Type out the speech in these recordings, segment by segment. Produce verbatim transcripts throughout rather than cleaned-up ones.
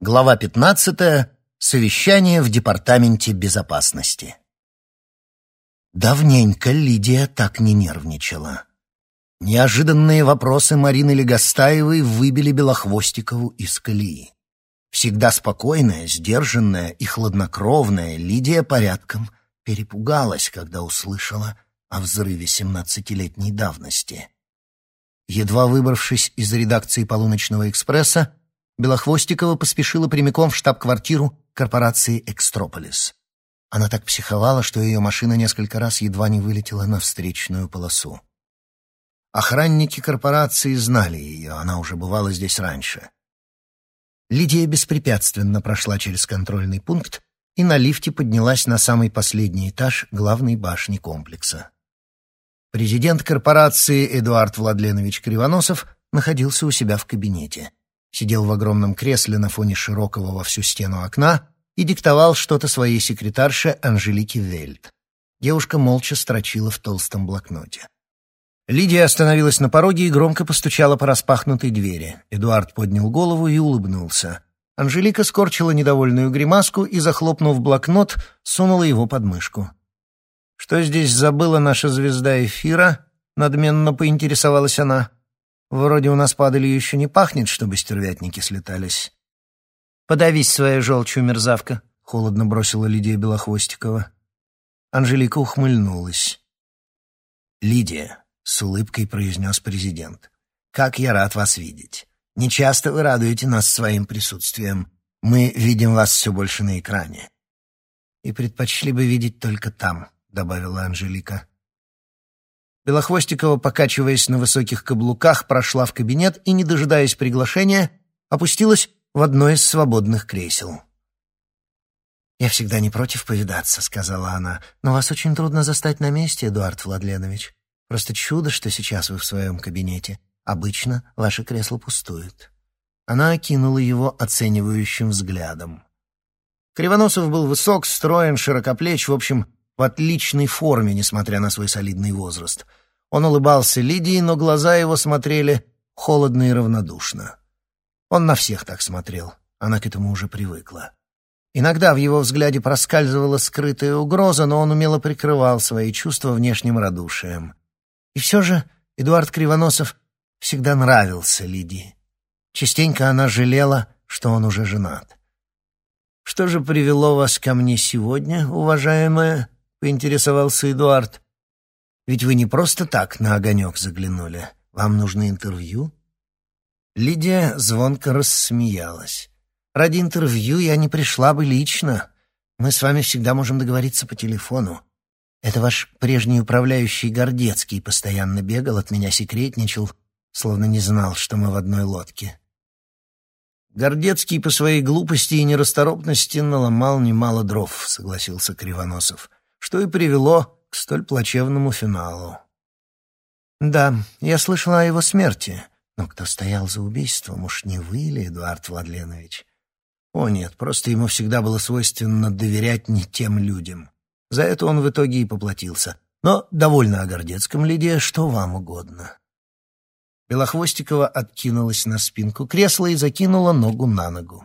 Глава пятнадцатая. Совещание в Департаменте безопасности. Давненько Лидия так не нервничала. Неожиданные вопросы Марины Легостаевой выбили Белохвостикову из колеи. Всегда спокойная, сдержанная и хладнокровная Лидия порядком перепугалась, когда услышала о взрыве семнадцатилетней давности. Едва выбравшись из редакции «Полуночного экспресса», Белохвостикова поспешила прямиком в штаб-квартиру корпорации «Экстрополис». Она так психовала, что ее машина несколько раз едва не вылетела на встречную полосу. Охранники корпорации знали ее, она уже бывала здесь раньше. Лидия беспрепятственно прошла через контрольный пункт и на лифте поднялась на самый последний этаж главной башни комплекса. Президент корпорации Эдуард Владленович Кривоносов находился у себя в кабинете. Сидел в огромном кресле на фоне широкого во всю стену окна и диктовал что-то своей секретарше Анжелике Вельт. Девушка молча строчила в толстом блокноте. Лидия остановилась на пороге и громко постучала по распахнутой двери. Эдуард поднял голову и улыбнулся. Анжелика скорчила недовольную гримаску и, захлопнув блокнот, сунула его под мышку. «Что здесь забыла наша звезда эфира?» — надменно поинтересовалась она. «Вроде у нас падали еще не пахнет, чтобы стервятники слетались». «Подавись своей желчью, мерзавка», — холодно бросила Лидия Белохвостикова. Анжелика ухмыльнулась. «Лидия», — с улыбкой произнес президент, — «как я рад вас видеть. Нечасто вы радуете нас своим присутствием. Мы видим вас все больше на экране». «И предпочли бы видеть только там», — добавила Анжелика. Белохвостикова, покачиваясь на высоких каблуках, прошла в кабинет и, не дожидаясь приглашения, опустилась в одно из свободных кресел. «Я всегда не против повидаться», — сказала она, — «но вас очень трудно застать на месте, Эдуард Владленович. Просто чудо, что сейчас вы в своем кабинете. Обычно ваше кресло пустует». Она окинула его оценивающим взглядом. Кривоносов был высок, строен, широкоплеч, в общем, в отличной форме, несмотря на свой солидный возраст. Он улыбался Лидии, но глаза его смотрели холодно и равнодушно. Он на всех так смотрел, она к этому уже привыкла. Иногда в его взгляде проскальзывала скрытая угроза, но он умело прикрывал свои чувства внешним радушием. И все же Эдуард Кривоносов всегда нравился Лидии. Частенько она жалела, что он уже женат. «Что же привело вас ко мне сегодня, уважаемая?» — поинтересовался Эдуард. «Ведь вы не просто так на огонек заглянули. Вам нужно интервью?» Лидия звонко рассмеялась. «Ради интервью я не пришла бы лично. Мы с вами всегда можем договориться по телефону. Это ваш прежний управляющий Гордецкий постоянно бегал, от меня секретничал, словно не знал, что мы в одной лодке». «Гордецкий по своей глупости и нерасторопности наломал немало дров», — согласился Кривоносов, что и привело к столь плачевному финалу. «Да, я слышала о его смерти. Но кто стоял за убийством, уж не вы ли, Эдуард Владленович?» «О нет, просто ему всегда было свойственно доверять не тем людям. За это он в итоге и поплатился. Но довольно о Гордецком, Лидия, что вам угодно». Белохвостикова откинулась на спинку кресла и закинула ногу на ногу.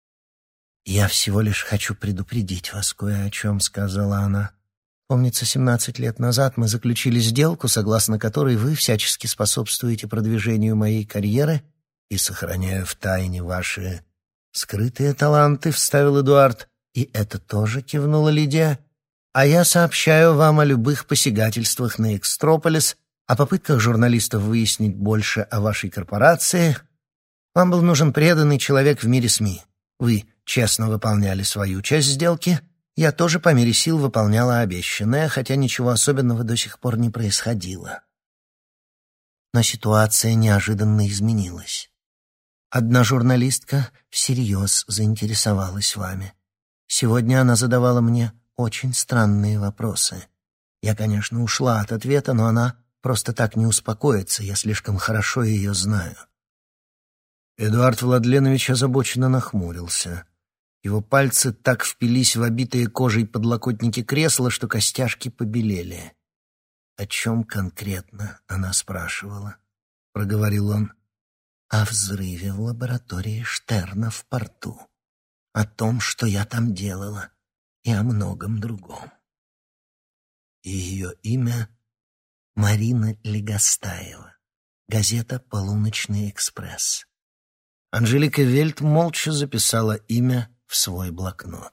«Я всего лишь хочу предупредить вас кое о чем», — сказала она. «Помнится, семнадцать лет назад мы заключили сделку, согласно которой вы всячески способствуете продвижению моей карьеры и сохраняю в тайне ваши скрытые таланты», — вставил Эдуард. «И это тоже», — кивнула Лидия. «А я сообщаю вам о любых посягательствах на Экстрополис, о попытках журналистов выяснить больше о вашей корпорации. Вам был нужен преданный человек в мире СМИ. Вы честно выполняли свою часть сделки. Я тоже по мере сил выполняла обещанное, хотя ничего особенного до сих пор не происходило. Но ситуация неожиданно изменилась. Одна журналистка всерьез заинтересовалась вами. Сегодня она задавала мне очень странные вопросы. Я, конечно, ушла от ответа, но она просто так не успокоится, я слишком хорошо ее знаю». Эдуард Владленович озабоченно нахмурился. Его пальцы так впились в обитые кожей подлокотники кресла, что костяшки побелели. «О чем конкретно?» — она спрашивала. Проговорил он. «О взрыве в лаборатории Штерна в порту», о том, что я там делала, и о многом другом. И ее имя — Марина Легостаева. Газета «Полуночный экспресс». Анжелика Вельт молча записала имя в свой блокнот.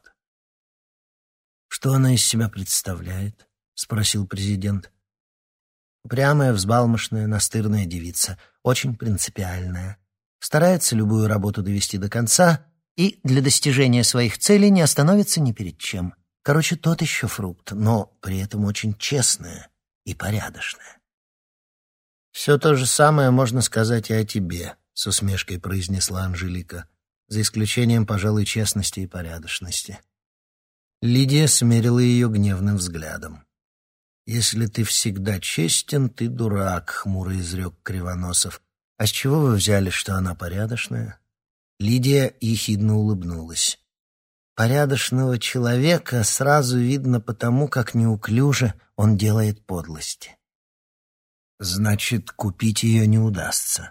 «Что она из себя представляет?» — спросил президент. «Упрямая, взбалмошная, настырная девица, очень принципиальная. Старается любую работу довести до конца и для достижения своих целей не остановится ни перед чем. Короче, тот еще фрукт, но при этом очень честная и порядочная». «Все то же самое можно сказать и о тебе», — с усмешкой произнесла Анжелика, за исключением, пожалуй, честности и порядочности. Лидия смерила ее гневным взглядом. «Если ты всегда честен, ты дурак», — хмуро изрек Кривоносов. «А с чего вы взяли, что она порядочная?» Лидия ехидно улыбнулась. «Порядочного человека сразу видно по тому, как неуклюже он делает подлости». «Значит, купить ее не удастся».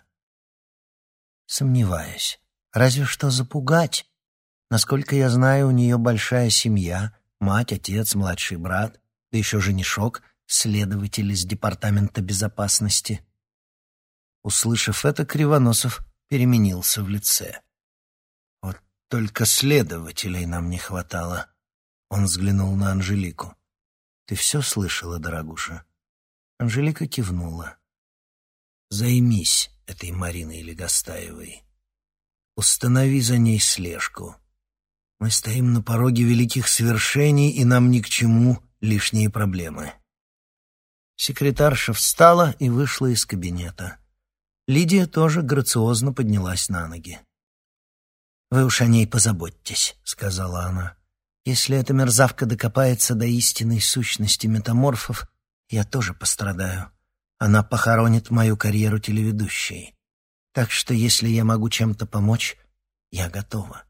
«Сомневаюсь. Разве что запугать. Насколько я знаю, у нее большая семья, мать, отец, младший брат, да еще женишок, следователь из департамента безопасности». Услышав это, Кривоносов переменился в лице. «Вот только следователей нам не хватало». Он взглянул на Анжелику. «Ты все слышала, дорогуша?» Анжелика кивнула. «Займись этой Мариной Легостаевой. Установи за ней слежку. Мы стоим на пороге великих свершений, и нам ни к чему лишние проблемы». Секретарша встала и вышла из кабинета. Лидия тоже грациозно поднялась на ноги. «Вы уж о ней позаботьтесь», — сказала она. «Если эта мерзавка докопается до истинной сущности метаморфов, я тоже пострадаю. Она похоронит мою карьеру телеведущей. Так что, если я могу чем-то помочь, я готова».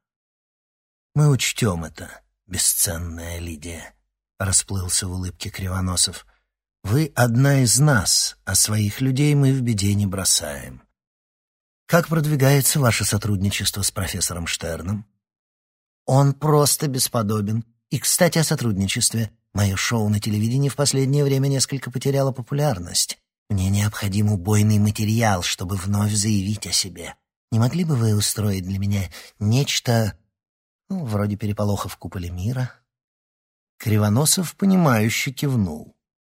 «Мы учтем это, бесценная Лидия», — расплылся в улыбке Кривоносов. «Вы одна из нас, а своих людей мы в беде не бросаем. Как продвигается ваше сотрудничество с профессором Штерном?» «Он просто бесподобен. И, кстати, о сотрудничестве. Мое шоу на телевидении в последнее время несколько потеряло популярность. Мне необходим убойный материал, чтобы вновь заявить о себе. Не могли бы вы устроить для меня нечто, ну, вроде переполоха в куполе мира?» Кривоносов, понимающе кивнул.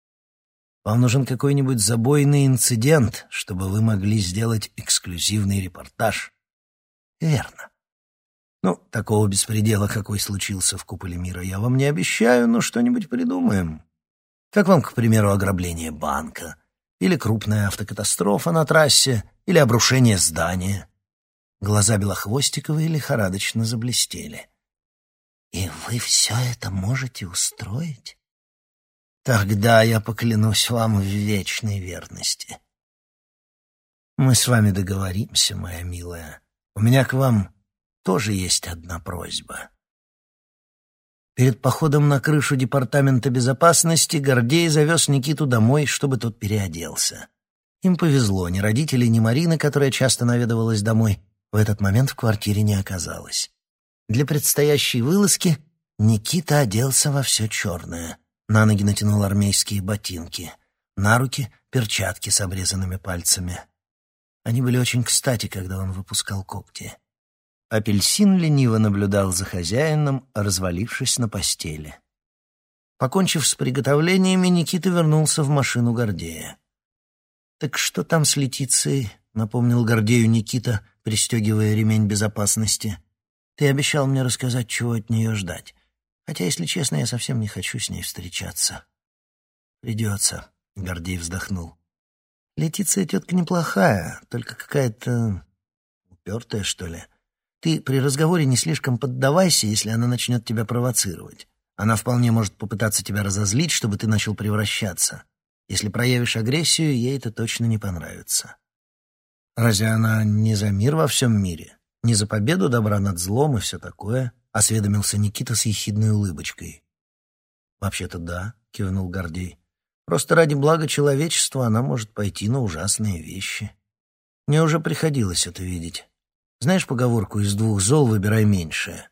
«Вам нужен какой-нибудь забойный инцидент, чтобы вы могли сделать эксклюзивный репортаж?» «Верно. Ну, такого беспредела, какой случился в куполе мира, я вам не обещаю, но что-нибудь придумаем. Как вам, к примеру, ограбление банка, или крупная автокатастрофа на трассе, или обрушение здания?» Глаза Белохвостиковой лихорадочно заблестели. «И вы все это можете устроить?» «Тогда я поклянусь вам в вечной верности». «Мы с вами договоримся, моя милая. У меня к вам тоже есть одна просьба». Перед походом на крышу департамента безопасности Гордей завез Никиту домой, чтобы тот переоделся. Им повезло, ни родителей, ни Марины, которая часто наведывалась домой, в этот момент в квартире не оказалось. Для предстоящей вылазки Никита оделся во все черное. На ноги натянул армейские ботинки, на руки — перчатки с обрезанными пальцами. Они были очень кстати, когда он выпускал когти. Апельсин лениво наблюдал за хозяином, развалившись на постели. Покончив с приготовлениями, Никита вернулся в машину Гордея. «Так что там с Летицией?» — напомнил Гордею Никита, пристегивая ремень безопасности. «Ты обещал мне рассказать, чего от нее ждать. Хотя, если честно, я совсем не хочу с ней встречаться». «Придется», — Гордей вздохнул. «Летиция тетка неплохая, только какая-то упертая, что ли. Ты при разговоре не слишком поддавайся, если она начнет тебя провоцировать. Она вполне может попытаться тебя разозлить, чтобы ты начал превращаться. Если проявишь агрессию, ей это точно не понравится». «Разве она не за мир во всем мире? Не за победу добра над злом и все такое?» — осведомился Никита с ехидной улыбочкой. «Вообще-то да», — кивнул Гордей. «Просто ради блага человечества она может пойти на ужасные вещи. Мне уже приходилось это видеть. Знаешь поговорку «из двух зол выбирай меньшее»?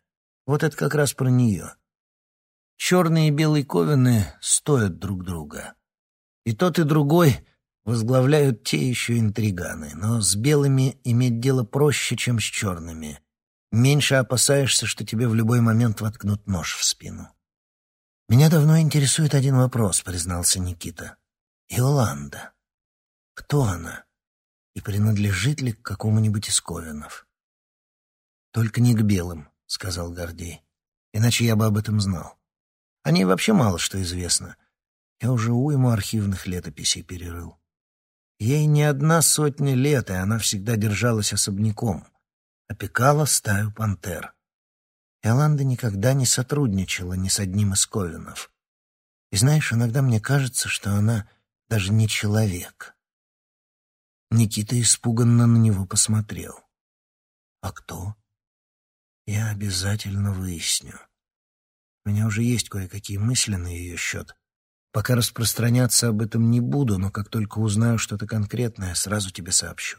Вот это как раз про нее. Черные и белые ковены стоят друг друга. И тот, и другой возглавляют те еще интриганы. Но с белыми иметь дело проще, чем с черными. Меньше опасаешься, что тебе в любой момент воткнут нож в спину. «Меня давно интересует один вопрос», — признался Никита. «Иоланда. Кто она? И принадлежит ли к какому-нибудь из ковенов?» «Только не к белым», — сказал Гордей. «Иначе я бы об этом знал. О ней вообще мало что известно. Я уже уйму архивных летописей перерыл. Ей не одна сотня лет, и она всегда держалась особняком. Опекала стаю пантер. Иоланда никогда не сотрудничала ни с одним из ковенов. И знаешь, иногда мне кажется, что она даже не человек». Никита испуганно на него посмотрел. «А кто?» «Я обязательно выясню. У меня уже есть кое-какие мысли на ее счет. Пока распространяться об этом не буду, но как только узнаю что-то конкретное, сразу тебе сообщу».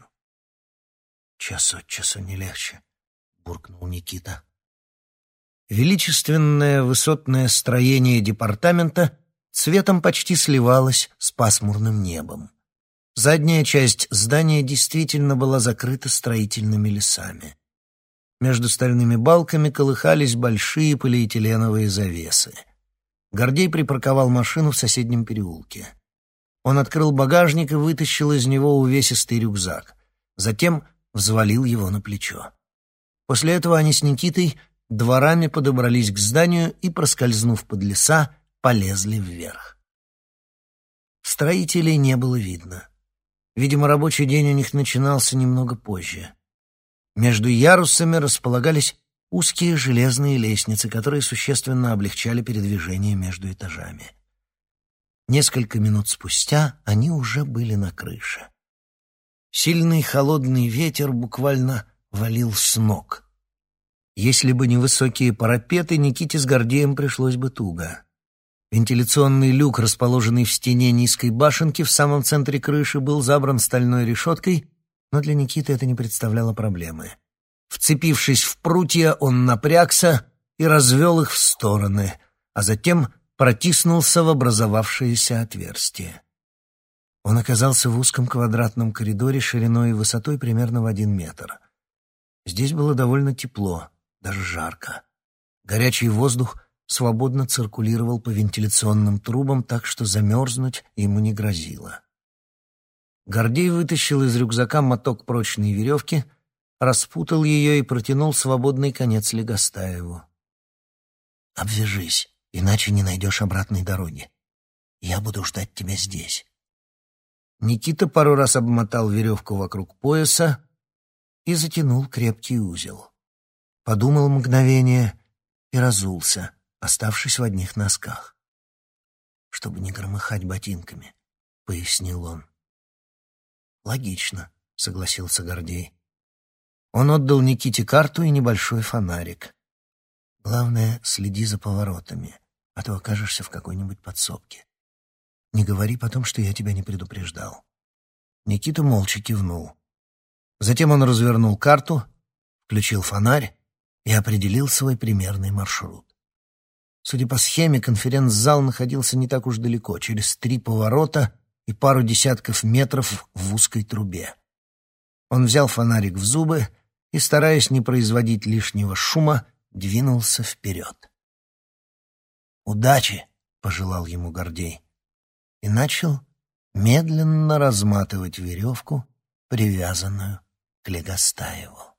«Час от часу не легче», — буркнул Никита. Величественное высотное строение департамента цветом почти сливалось с пасмурным небом. Задняя часть здания действительно была закрыта строительными лесами. Между стальными балками колыхались большие полиэтиленовые завесы. Гордей припарковал машину в соседнем переулке. Он открыл багажник и вытащил из него увесистый рюкзак. Затем взвалил его на плечо. После этого они с Никитой дворами подобрались к зданию и, проскользнув под леса, полезли вверх. Строителей не было видно. Видимо, рабочий день у них начинался немного позже. Между ярусами располагались узкие железные лестницы, которые существенно облегчали передвижение между этажами. Несколько минут спустя они уже были на крыше. Сильный холодный ветер буквально валил с ног. Если бы не высокие парапеты, Никите с Гордеем пришлось бы туго. Вентиляционный люк, расположенный в стене низкой башенки в самом центре крыши, был забран стальной решеткой, но для Никиты это не представляло проблемы. Вцепившись в прутья, он напрягся и развел их в стороны, а затем протиснулся в образовавшееся отверстие. Он оказался в узком квадратном коридоре шириной и высотой примерно в один метр. Здесь было довольно тепло, даже жарко. Горячий воздух свободно циркулировал по вентиляционным трубам, так что замерзнуть ему не грозило. Гордей вытащил из рюкзака моток прочной веревки, распутал ее и протянул свободный конец Легостаеву. «Обвяжись, иначе не найдешь обратной дороги. Я буду ждать тебя здесь». Никита пару раз обмотал веревку вокруг пояса и затянул крепкий узел. Подумал мгновение и разулся, оставшись в одних носках. «Чтобы не громыхать ботинками», — пояснил он. «Логично», — согласился Гордей. Он отдал Никите карту и небольшой фонарик. «Главное, следи за поворотами, а то окажешься в какой-нибудь подсобке. Не говори потом, что я тебя не предупреждал». Никита молча кивнул. Затем он развернул карту, включил фонарь и определил свой примерный маршрут. Судя по схеме, конференц-зал находился не так уж далеко, через три поворота и пару десятков метров в узкой трубе. Он взял фонарик в зубы и, стараясь не производить лишнего шума, двинулся вперед. «Удачи!» — пожелал ему Гордей и начал медленно разматывать веревку, привязанную к Легостаеву.